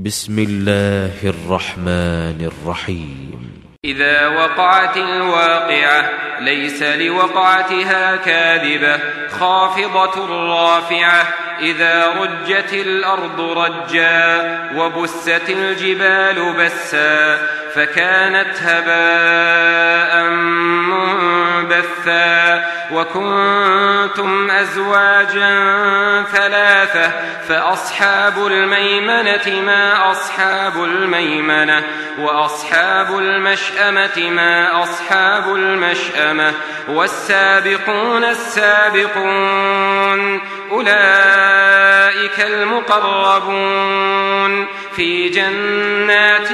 بسم الله الرحمن الرحيم. إذا وقعت الواقعة ليس لوقعتها كاذبة خافضة رافعة إذا رجت الأرض رجا وبست الجبال بسا فكانت هباء منبثا وكنتم أزواجا ثلاثة فأصحاب الميمنة ما أصحاب الميمنة وأصحاب المشأمة ما أصحاب المشأمة والسابقون السابقون أولئك المقربون في جنات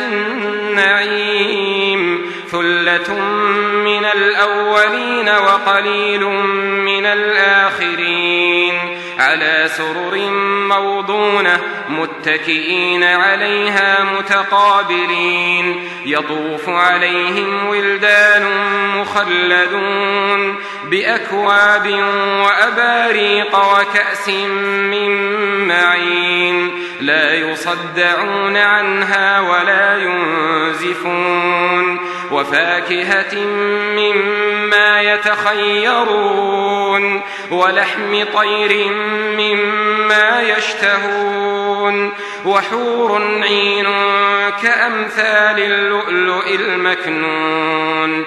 النعيم ثلة من الأولين وقليل من الآخرين على سرر موضونة متكئين عليها متقابلين يطوف عليهم ولدان مخلدون بأكواب وأباريق وكأس من معين لا يصدعون عنها ولا ينزفون وفاكهة مما يتخيرون ولحم طير مما يشتهون وحور عين كأمثال اللؤلؤ المكنون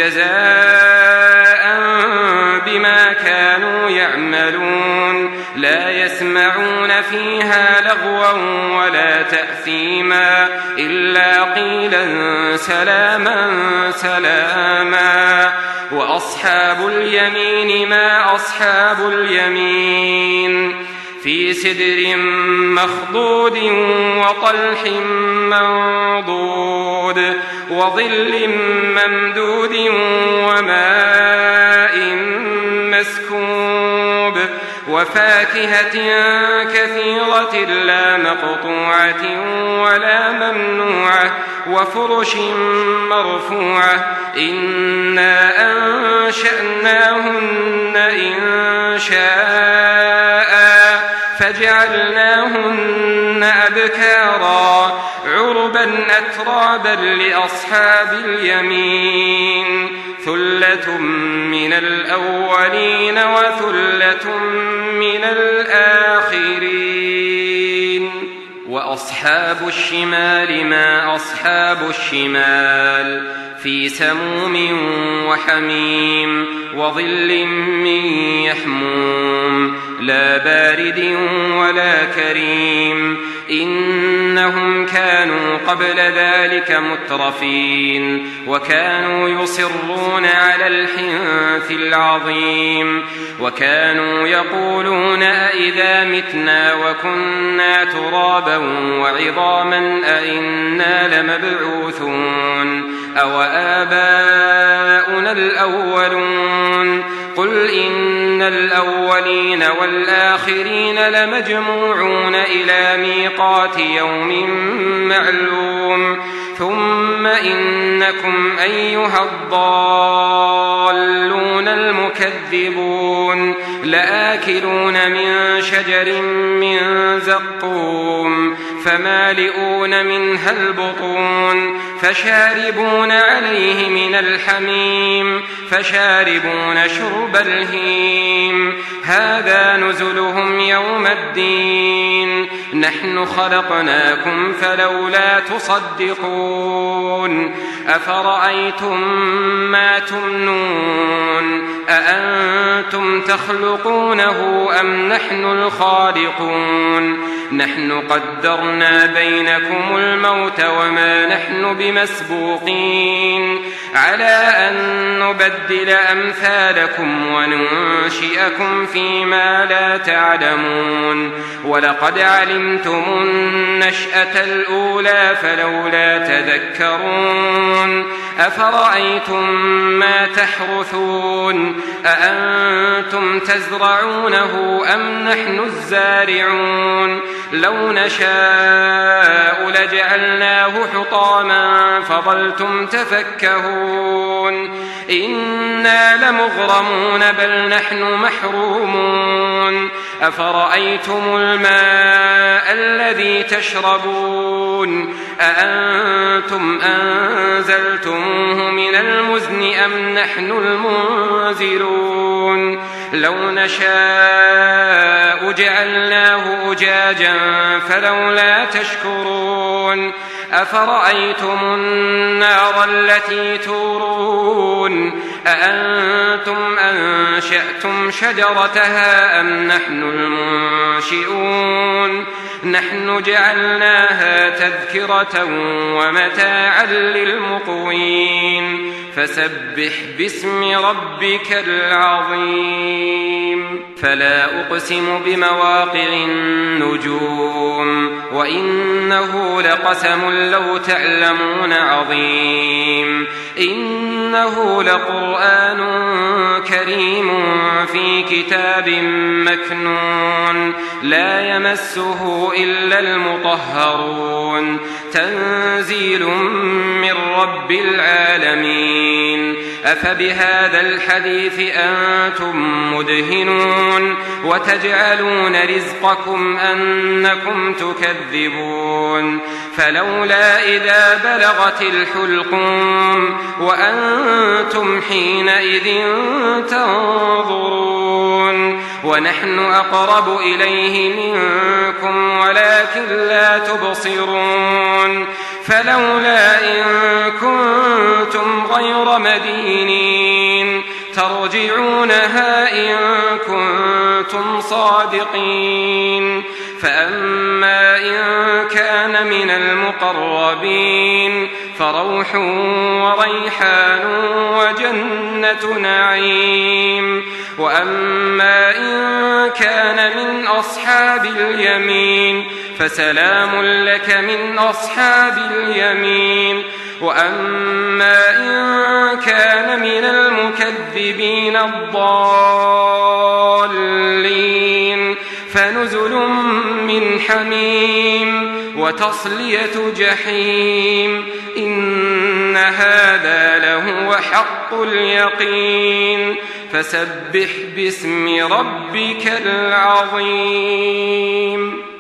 جزاء بما كانوا يعملون لا يسمعون فيها لغوا ولا تأثيما إلا قيلا سلاما سلاما وأصحاب اليمين ما أصحاب اليمين في سدر مخضود وطلح منضود وظل ممدود وماء مسكوب وفاكهة كثيرة لا مقطوعة ولا ممنوعة وفرش مرفوعة إنا أنشأناهن إنشاء فجعلناهن أبكارا عربا أترابا لأصحاب اليمين ثلة من الأولين وثلة من الآخرين وأصحاب الشمال ما أصحاب الشمال في سموم وحميم وظل من يحموم لا بارد ولا كريم إنهم كانوا قبل ذلك مترفين وكانوا يصرون على الحنث العظيم وكانو يقولون أئذا متنا وكنا ترابا وعظاما أئنا لمبعوثون أو آباؤنا الأولون قل إن الأولين والآخرين لمجموعون إلى ميقات يوم معلوم ثم إنكم أيها الضالون المكذبون لآكلون من شجر من زقوم فمالئون منها البطون فشاربون عليه من الحميم فشاربون شرب الهيم هذا نزلهم يوم الدين نحن خلقناكم فلولا تصدقون أفرأيتم ما تمنون أأنتم تخلقونه أم نحن الخالقون نحن قدرنا بينكم الموت وما نحن بمسبوقين على أن نبدل أمثالكم وننشئكم فيما لا تعلمون ولقد علمتم النشأة الأولى فلولا تذكرون أفرأيتم ما تحرثون أأنتم تزرعونه أم نحن الزارعون لو نشاء لجعلناه جعلناه حطاما فظلتم تفكهون إنا لمغرمون بل نحن محرومون أفرأيتم الماء الذي تشربون أأنتم أنزلتموه من المزن أم نحن المنزلون لو نشاء جعلناه أجاجا فلولا تشكرون أفرأيتم النار التي تورون أأنتم أنشأتم شجرتها أم نحن المنشئون نحن جعلناها تذكرة ومتاعا للمقوين فسبح باسم ربك العظيم فلا أقسم بمواقع النجوم وإنه لقسم لو تعلمون عظيم إنه لقرآن كريم في كتاب مكنون لا يمسه إلا المطهرون تنزيل من رب العالمين أفبهذا الحديث أنتم مدهنون وتجعلون رزقكم أنكم تكذبون فلولا إذا بلغت الحلقوم وأنتم حينئذ تنظرون ونحن أقرب إليه منكم ولكن لا تبصرون فلولا إن كنتم غير مدينين ترجعونها إن كنتم صادقين فأما إن كان من المقربين فروح وريحان وجنة نعيم وأما إن كان من أصحاب اليمين فسلام لك من أصحاب اليمين وأما إن كان من المكذبين الضالين فنزل من حميم وتصلية جحيم إن هذا لهو حق اليقين فسبح باسم ربك العظيم